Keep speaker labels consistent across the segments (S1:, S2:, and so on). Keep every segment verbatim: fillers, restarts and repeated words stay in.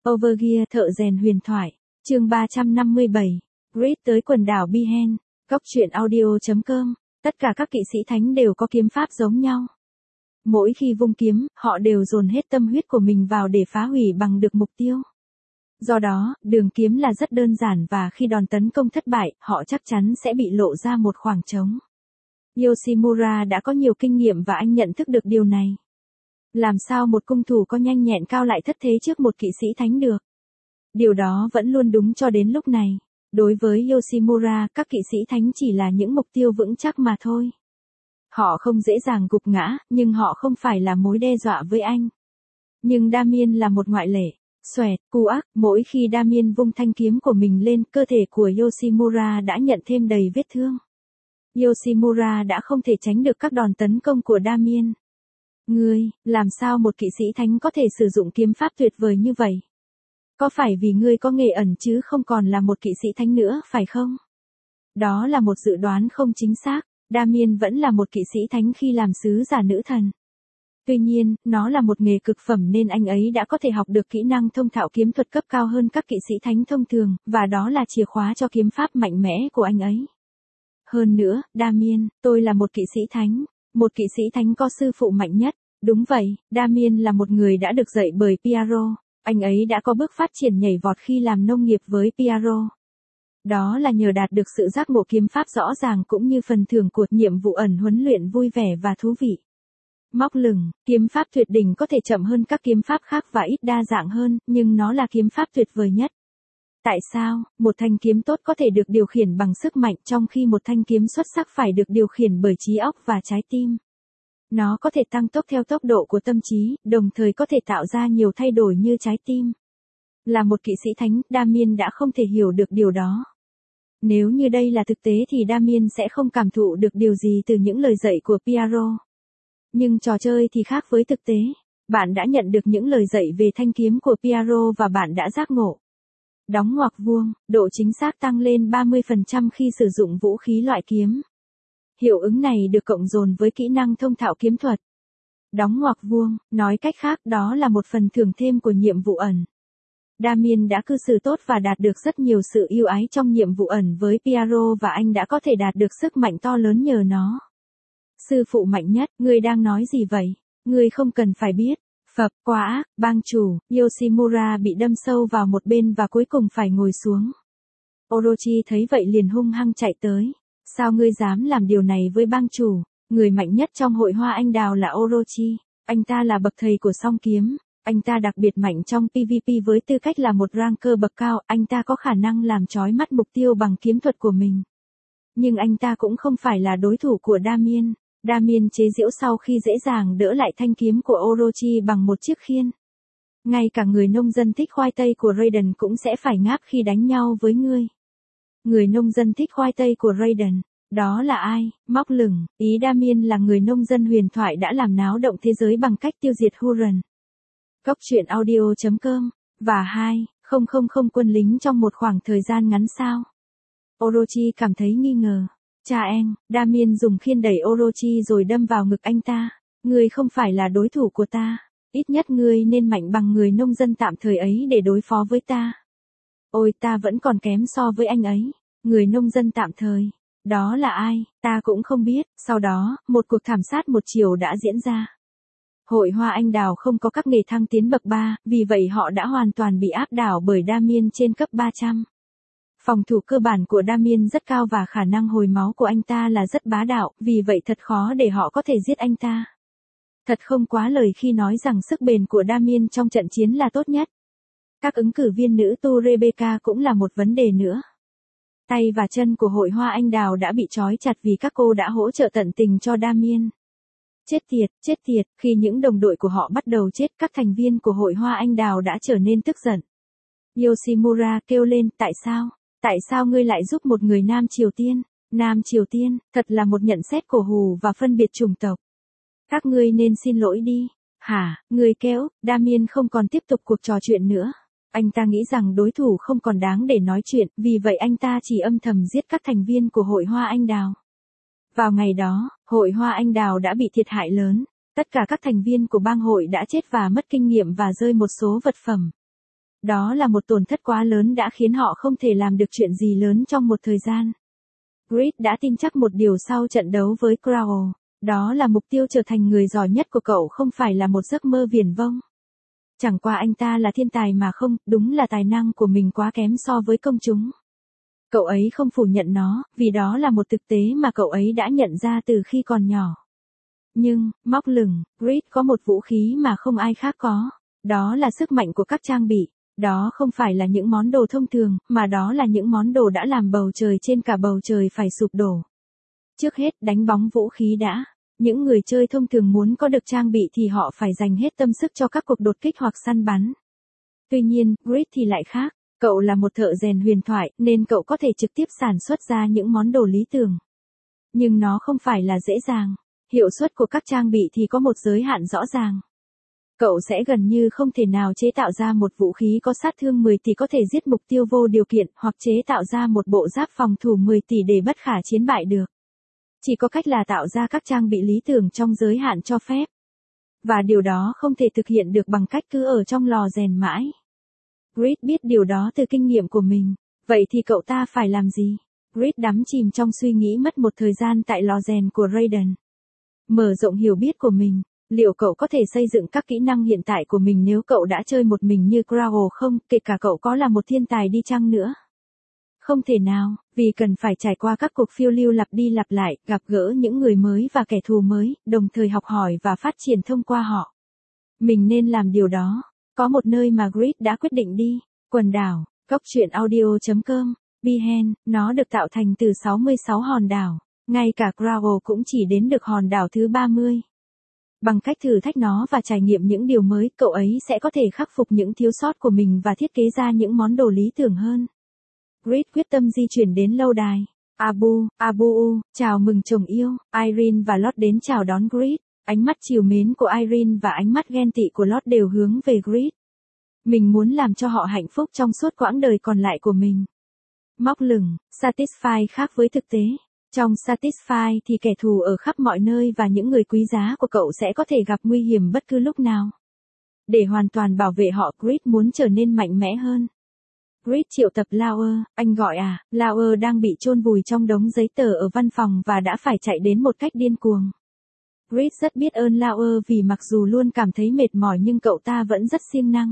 S1: Overgear thợ rèn huyền thoại, chương ba trăm năm mươi bảy, Grid tới quần đảo Bihen, Cốc truyện audio chấm com, tất cả các kỵ sĩ thánh đều có kiếm pháp giống nhau. Mỗi khi vung kiếm, họ đều dồn hết tâm huyết của mình vào để phá hủy bằng được mục tiêu. Do đó, đường kiếm là rất đơn giản và khi đòn tấn công thất bại, họ chắc chắn sẽ bị lộ ra một khoảng trống. Yoshimura đã có nhiều kinh nghiệm và anh nhận thức được điều này. Làm sao một cung thủ có nhanh nhẹn cao lại thất thế trước một kỵ sĩ thánh được? Điều đó vẫn luôn đúng cho đến lúc này. Đối với Yoshimura, các kỵ sĩ thánh chỉ là những mục tiêu vững chắc mà thôi. Họ không dễ dàng gục ngã, nhưng họ không phải là mối đe dọa với anh. Nhưng Damien là một ngoại lệ. Xoẹt, cú ác, mỗi khi Damien vung thanh kiếm của mình lên, cơ thể của Yoshimura đã nhận thêm đầy vết thương. Yoshimura đã không thể tránh được các đòn tấn công của Damien. Ngươi, làm sao một kỵ sĩ thánh có thể sử dụng kiếm pháp tuyệt vời như vậy? Có phải vì ngươi có nghề ẩn chứ không còn là một kỵ sĩ thánh nữa, phải không? Đó là một dự đoán không chính xác, Damien vẫn là một kỵ sĩ thánh khi làm sứ giả nữ thần. Tuy nhiên, nó là một nghề cực phẩm nên anh ấy đã có thể học được kỹ năng thông thạo kiếm thuật cấp cao hơn các kỵ sĩ thánh thông thường, và đó là chìa khóa cho kiếm pháp mạnh mẽ của anh ấy. Hơn nữa, Damien, tôi là một kỵ sĩ thánh. Một kỵ sĩ thánh có sư phụ mạnh nhất. Đúng vậy, Damien là một người đã được dạy bởi Piaro. Anh ấy đã có bước phát triển nhảy vọt khi làm nông nghiệp với Piaro. Đó là nhờ đạt được sự giác ngộ kiếm pháp rõ ràng cũng như phần thưởng của nhiệm vụ ẩn huấn luyện vui vẻ và thú vị. Móc lửng, kiếm pháp tuyệt đỉnh có thể chậm hơn các kiếm pháp khác và ít đa dạng hơn, nhưng nó là kiếm pháp tuyệt vời nhất. Tại sao, một thanh kiếm tốt có thể được điều khiển bằng sức mạnh trong khi một thanh kiếm xuất sắc phải được điều khiển bởi trí óc và trái tim? Nó có thể tăng tốc theo tốc độ của tâm trí, đồng thời có thể tạo ra nhiều thay đổi như trái tim. Là một kỵ sĩ thánh, Damien đã không thể hiểu được điều đó. Nếu như đây là thực tế thì Damien sẽ không cảm thụ được điều gì từ những lời dạy của Piaro. Nhưng trò chơi thì khác với thực tế. Bạn đã nhận được những lời dạy về thanh kiếm của Piaro và bạn đã giác ngộ. Đóng ngoặc vuông, độ chính xác tăng lên ba mươi phần trăm khi sử dụng vũ khí loại kiếm. Hiệu ứng này được cộng dồn với kỹ năng thông thạo kiếm thuật. Đóng ngoặc vuông, nói cách khác đó là một phần thưởng thêm của nhiệm vụ ẩn. Damien đã cư xử tốt và đạt được rất nhiều sự yêu ái trong nhiệm vụ ẩn với Piaro và anh đã có thể đạt được sức mạnh to lớn nhờ nó. Sư phụ mạnh nhất, ngươi đang nói gì vậy? Ngươi không cần phải biết. Phập, quá ác, bang chủ, Yoshimura bị đâm sâu vào một bên và cuối cùng phải ngồi xuống. Orochi thấy vậy liền hung hăng chạy tới. Sao ngươi dám làm điều này với bang chủ? Người mạnh nhất trong hội hoa anh đào là Orochi. Anh ta là bậc thầy của song kiếm. Anh ta đặc biệt mạnh trong pê vê pê với tư cách là một ranker bậc cao. Anh ta có khả năng làm chói mắt mục tiêu bằng kiếm thuật của mình. Nhưng anh ta cũng không phải là đối thủ của Damien. Damien chế giễu sau khi dễ dàng đỡ lại thanh kiếm của Orochi bằng một chiếc khiên. Ngay cả người nông dân thích khoai tây của Raiden cũng sẽ phải ngáp khi đánh nhau với ngươi. Người nông dân thích khoai tây của Raiden, đó là ai? Móc lửng, ý Damien là người nông dân huyền thoại đã làm náo động thế giới bằng cách tiêu diệt Huron. Cốc truyện audio chấm com, và hai, không không không quân lính trong một khoảng thời gian ngắn sao? Orochi cảm thấy nghi ngờ. Cha em, Damien dùng khiên đẩy Orochi rồi đâm vào ngực anh ta. Ngươi không phải là đối thủ của ta. Ít nhất ngươi nên mạnh bằng người nông dân tạm thời ấy để đối phó với ta. Ôi ta vẫn còn kém so với anh ấy. Người nông dân tạm thời. Đó là ai, ta cũng không biết. Sau đó, một cuộc thảm sát một chiều đã diễn ra. Hội hoa anh đào không có các nghề thăng tiến bậc ba, vì vậy họ đã hoàn toàn bị áp đảo bởi Damien trên cấp ba trăm. Phòng thủ cơ bản của Damien rất cao và khả năng hồi máu của anh ta là rất bá đạo, vì vậy thật khó để họ có thể giết anh ta. Thật không quá lời khi nói rằng sức bền của Damien trong trận chiến là tốt nhất. Các ứng cử viên nữ tu Rebecca cũng là một vấn đề nữa. Tay và chân của hội hoa anh đào đã bị trói chặt vì các cô đã hỗ trợ tận tình cho Damien. Chết tiệt, chết tiệt, khi những đồng đội của họ bắt đầu chết, các thành viên của hội hoa anh đào đã trở nên tức giận. Yoshimura kêu lên, tại sao? Tại sao ngươi lại giúp một người Nam Triều Tiên? Nam Triều Tiên, thật là một nhận xét cổ hủ và phân biệt chủng tộc. Các ngươi nên xin lỗi đi. Hả, ngươi kéo, Damien không còn tiếp tục cuộc trò chuyện nữa. Anh ta nghĩ rằng đối thủ không còn đáng để nói chuyện, vì vậy anh ta chỉ âm thầm giết các thành viên của hội hoa anh đào. Vào ngày đó, hội hoa anh đào đã bị thiệt hại lớn. Tất cả các thành viên của bang hội đã chết và mất kinh nghiệm và rơi một số vật phẩm. Đó là một tổn thất quá lớn đã khiến họ không thể làm được chuyện gì lớn trong một thời gian. Grid đã tin chắc một điều sau trận đấu với Crowell, đó là mục tiêu trở thành người giỏi nhất của cậu không phải là một giấc mơ viển vông. Chẳng qua anh ta là thiên tài mà không, đúng là tài năng của mình quá kém so với công chúng. Cậu ấy không phủ nhận nó, vì đó là một thực tế mà cậu ấy đã nhận ra từ khi còn nhỏ. Nhưng, móc lửng, Grid có một vũ khí mà không ai khác có. Đó là sức mạnh của các trang bị. Đó không phải là những món đồ thông thường, mà đó là những món đồ đã làm bầu trời trên cả bầu trời phải sụp đổ. Trước hết, đánh bóng vũ khí đã. Những người chơi thông thường muốn có được trang bị thì họ phải dành hết tâm sức cho các cuộc đột kích hoặc săn bắn. Tuy nhiên, Grid thì lại khác. Cậu là một thợ rèn huyền thoại, nên cậu có thể trực tiếp sản xuất ra những món đồ lý tưởng. Nhưng nó không phải là dễ dàng. Hiệu suất của các trang bị thì có một giới hạn rõ ràng. Cậu sẽ gần như không thể nào chế tạo ra một vũ khí có sát thương mười tỷ có thể giết mục tiêu vô điều kiện, hoặc chế tạo ra một bộ giáp phòng thủ mười tỷ để bất khả chiến bại được. Chỉ có cách là tạo ra các trang bị lý tưởng trong giới hạn cho phép. Và điều đó không thể thực hiện được bằng cách cứ ở trong lò rèn mãi. Grid biết điều đó từ kinh nghiệm của mình. Vậy thì cậu ta phải làm gì? Grid đắm chìm trong suy nghĩ mất một thời gian tại lò rèn của Raiden. Mở rộng hiểu biết của mình. Liệu cậu có thể xây dựng các kỹ năng hiện tại của mình nếu cậu đã chơi một mình như Crowell không, kể cả cậu có là một thiên tài đi chăng nữa? Không thể nào, vì cần phải trải qua các cuộc phiêu lưu lặp đi lặp lại, gặp gỡ những người mới và kẻ thù mới, đồng thời học hỏi và phát triển thông qua họ. Mình nên làm điều đó. Có một nơi mà Grid đã quyết định đi, quần đảo, góc truyện audio chấm com, Bihen, nó được tạo thành từ sáu mươi sáu hòn đảo, ngay cả Crowell cũng chỉ đến được hòn đảo thứ ba mươi. Bằng cách thử thách nó và trải nghiệm những điều mới, cậu ấy sẽ có thể khắc phục những thiếu sót của mình và thiết kế ra những món đồ lý tưởng hơn. Grid quyết tâm di chuyển đến lâu đài. Abu, Abu, chào mừng chồng yêu, Irene và Lord đến chào đón Grid. Ánh mắt trìu mến của Irene và ánh mắt ghen tị của Lord đều hướng về Grid. Mình muốn làm cho họ hạnh phúc trong suốt quãng đời còn lại của mình. Móc lửng, Satisfy khác với thực tế. Trong Satisfy thì kẻ thù ở khắp mọi nơi và những người quý giá của cậu sẽ có thể gặp nguy hiểm bất cứ lúc nào. Để hoàn toàn bảo vệ họ, Grid muốn trở nên mạnh mẽ hơn. Grid triệu tập Lauer, anh gọi à, Lauer đang bị chôn vùi trong đống giấy tờ ở văn phòng và đã phải chạy đến một cách điên cuồng. Grid rất biết ơn Lauer vì mặc dù luôn cảm thấy mệt mỏi nhưng cậu ta vẫn rất siêng năng.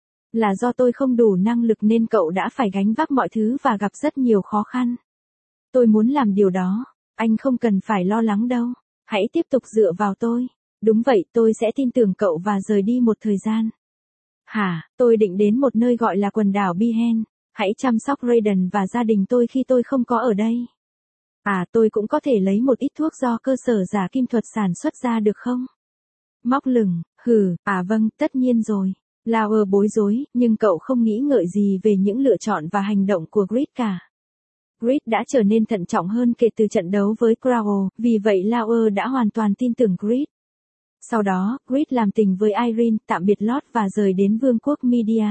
S1: Là do tôi không đủ năng lực nên cậu đã phải gánh vác mọi thứ và gặp rất nhiều khó khăn. Tôi muốn làm điều đó, anh không cần phải lo lắng đâu, hãy tiếp tục dựa vào tôi. Đúng vậy, tôi sẽ tin tưởng cậu và rời đi một thời gian. Hả, tôi định đến một nơi gọi là quần đảo Bihen, hãy chăm sóc Raiden và gia đình tôi khi tôi không có ở đây. À, tôi cũng có thể lấy một ít thuốc do cơ sở giả kim thuật sản xuất ra được không? Móc lửng, hừ, à vâng, tất nhiên rồi. Lauer bối rối, nhưng cậu không nghĩ ngợi gì về những lựa chọn và hành động của Grid cả. Grid đã trở nên thận trọng hơn kể từ trận đấu với Crowell, vì vậy Lauer đã hoàn toàn tin tưởng Grid. Sau đó, Grid làm tình với Irene, tạm biệt Lord và rời đến vương quốc Media.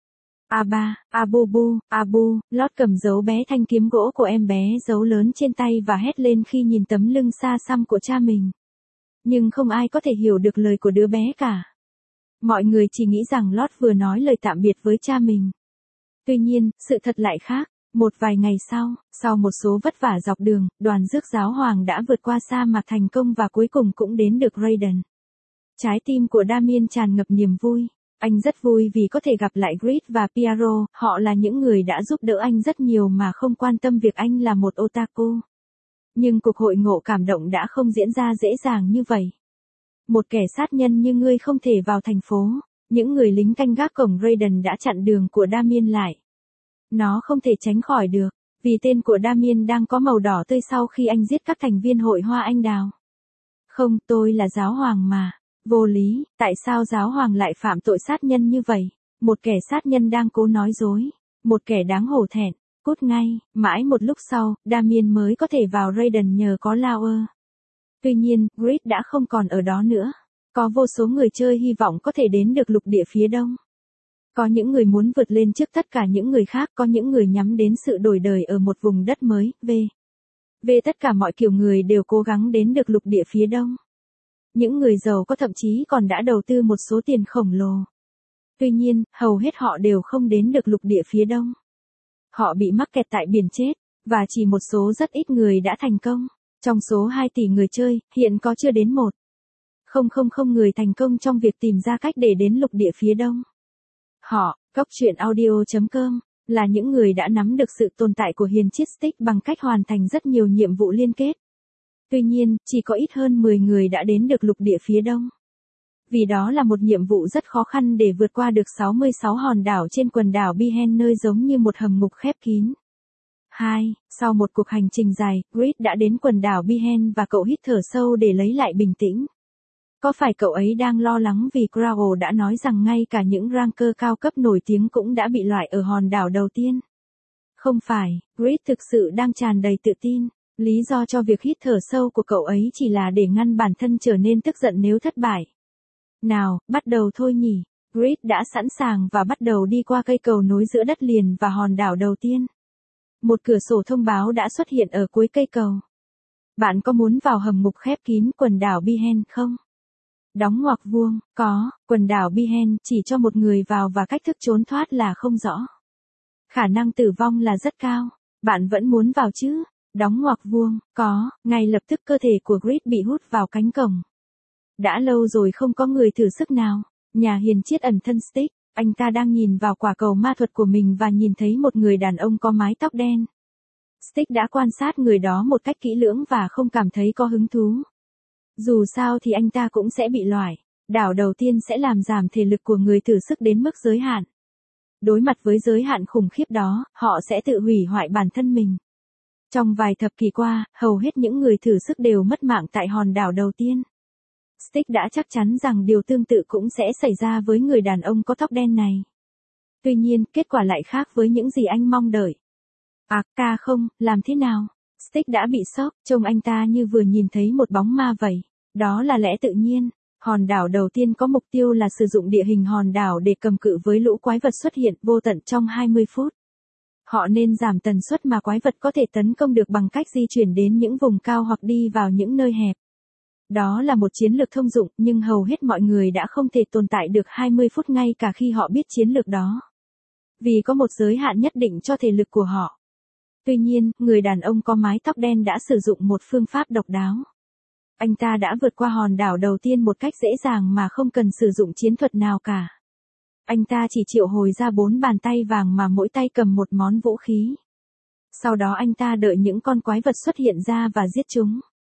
S1: Aba, Abubu, Abu, Lord cầm dấu bé thanh kiếm gỗ của em bé giấu lớn trên tay và hét lên khi nhìn tấm lưng xa xăm của cha mình. Nhưng không ai có thể hiểu được lời của đứa bé cả. Mọi người chỉ nghĩ rằng Lord vừa nói lời tạm biệt với cha mình. Tuy nhiên, sự thật lại khác. Một vài ngày sau, sau một số vất vả dọc đường, đoàn rước giáo hoàng đã vượt qua sa mạc thành công và cuối cùng cũng đến được Raiden. Trái tim của Damien tràn ngập niềm vui. Anh rất vui vì có thể gặp lại Grid và Piero, họ là những người đã giúp đỡ anh rất nhiều mà không quan tâm việc anh là một otaku. Nhưng cuộc hội ngộ cảm động đã không diễn ra dễ dàng như vậy. Một kẻ sát nhân như ngươi không thể vào thành phố, những người lính canh gác cổng Raiden đã chặn đường của Damien lại. Nó không thể tránh khỏi được, vì tên của Damien đang có màu đỏ tươi sau khi anh giết các thành viên hội hoa anh đào. Không, tôi là giáo hoàng mà. Vô lý, tại sao giáo hoàng lại phạm tội sát nhân như vậy? Một kẻ sát nhân đang cố nói dối. Một kẻ đáng hổ thẹn. Cút ngay, mãi một lúc sau, Damien mới có thể vào Raiden nhờ có Lauer. Tuy nhiên, Grid đã không còn ở đó nữa. Có vô số người chơi hy vọng có thể đến được lục địa phía đông. Có những người muốn vượt lên trước tất cả những người khác, có những người nhắm đến sự đổi đời ở một vùng đất mới, về. Về tất cả mọi kiểu người đều cố gắng đến được lục địa phía đông. Những người giàu có thậm chí còn đã đầu tư một số tiền khổng lồ. Tuy nhiên, hầu hết họ đều không đến được lục địa phía đông. Họ bị mắc kẹt tại biển chết, và chỉ một số rất ít người đã thành công. Trong số hai tỷ người chơi, hiện có chưa đến một không không không người thành công trong việc tìm ra cách để đến lục địa phía đông. Họ, Cốc truyện audio chấm com, là những người đã nắm được sự tồn tại của hiền chiết Styx bằng cách hoàn thành rất nhiều nhiệm vụ liên kết. Tuy nhiên, chỉ có ít hơn mười người đã đến được lục địa phía đông. Vì đó là một nhiệm vụ rất khó khăn để vượt qua được sáu mươi sáu hòn đảo trên quần đảo Bihen nơi giống như một hầm ngục khép kín. hai. Sau một cuộc hành trình dài, Grid đã đến quần đảo Bihen và cậu hít thở sâu để lấy lại bình tĩnh. Có phải cậu ấy đang lo lắng vì Crowell đã nói rằng ngay cả những ranker cao cấp nổi tiếng cũng đã bị loại ở hòn đảo đầu tiên? Không phải, Grid thực sự đang tràn đầy tự tin. Lý do cho việc hít thở sâu của cậu ấy chỉ là để ngăn bản thân trở nên tức giận nếu thất bại. Nào, bắt đầu thôi nhỉ. Grid đã sẵn sàng và bắt đầu đi qua cây cầu nối giữa đất liền và hòn đảo đầu tiên. Một cửa sổ thông báo đã xuất hiện ở cuối cây cầu. Bạn có muốn vào hầm ngục khép kín quần đảo Bihen không? Đóng ngoặc vuông, có, quần đảo Bihen chỉ cho một người vào và cách thức trốn thoát là không rõ. Khả năng tử vong là rất cao. Bạn vẫn muốn vào chứ? Đóng ngoặc vuông, có, ngay lập tức cơ thể của Grid bị hút vào cánh cổng. Đã lâu rồi không có người thử sức nào. Nhà hiền triết ẩn thân Styx, anh ta đang nhìn vào quả cầu ma thuật của mình và nhìn thấy một người đàn ông có mái tóc đen. Styx đã quan sát người đó một cách kỹ lưỡng và không cảm thấy có hứng thú. Dù sao thì anh ta cũng sẽ bị loại. Đảo đầu tiên sẽ làm giảm thể lực của người thử sức đến mức giới hạn. Đối mặt với giới hạn khủng khiếp đó, họ sẽ tự hủy hoại bản thân mình. Trong vài thập kỷ qua, hầu hết những người thử sức đều mất mạng tại hòn đảo đầu tiên. Styx đã chắc chắn rằng điều tương tự cũng sẽ xảy ra với người đàn ông có tóc đen này. Tuy nhiên, kết quả lại khác với những gì anh mong đợi. À, ca không, làm thế nào? Styx đã bị sốc, trông anh ta như vừa nhìn thấy một bóng ma vậy. Đó là lẽ tự nhiên. Hòn đảo đầu tiên có mục tiêu là sử dụng địa hình hòn đảo để cầm cự với lũ quái vật xuất hiện vô tận trong hai mươi phút. Họ nên giảm tần suất mà quái vật có thể tấn công được bằng cách di chuyển đến những vùng cao hoặc đi vào những nơi hẹp. Đó là một chiến lược thông dụng, nhưng hầu hết mọi người đã không thể tồn tại được hai mươi phút ngay cả khi họ biết chiến lược đó. Vì có một giới hạn nhất định cho thể lực của họ. Tuy nhiên, người đàn ông có mái tóc đen đã sử dụng một phương pháp độc đáo. Anh ta đã vượt qua hòn đảo đầu tiên một cách dễ dàng mà không cần sử dụng chiến thuật nào cả. Anh ta chỉ triệu hồi ra bốn bàn tay vàng mà mỗi tay cầm một món vũ khí. Sau đó anh ta đợi những con quái vật xuất hiện ra và giết chúng.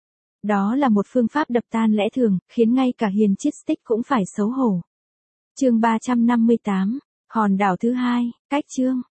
S1: Đó là một phương pháp đập tan lẽ thường, khiến ngay cả hiền triết Styx cũng phải xấu hổ. Chương ba trăm năm mươi tám, hòn đảo thứ hai, cách chương.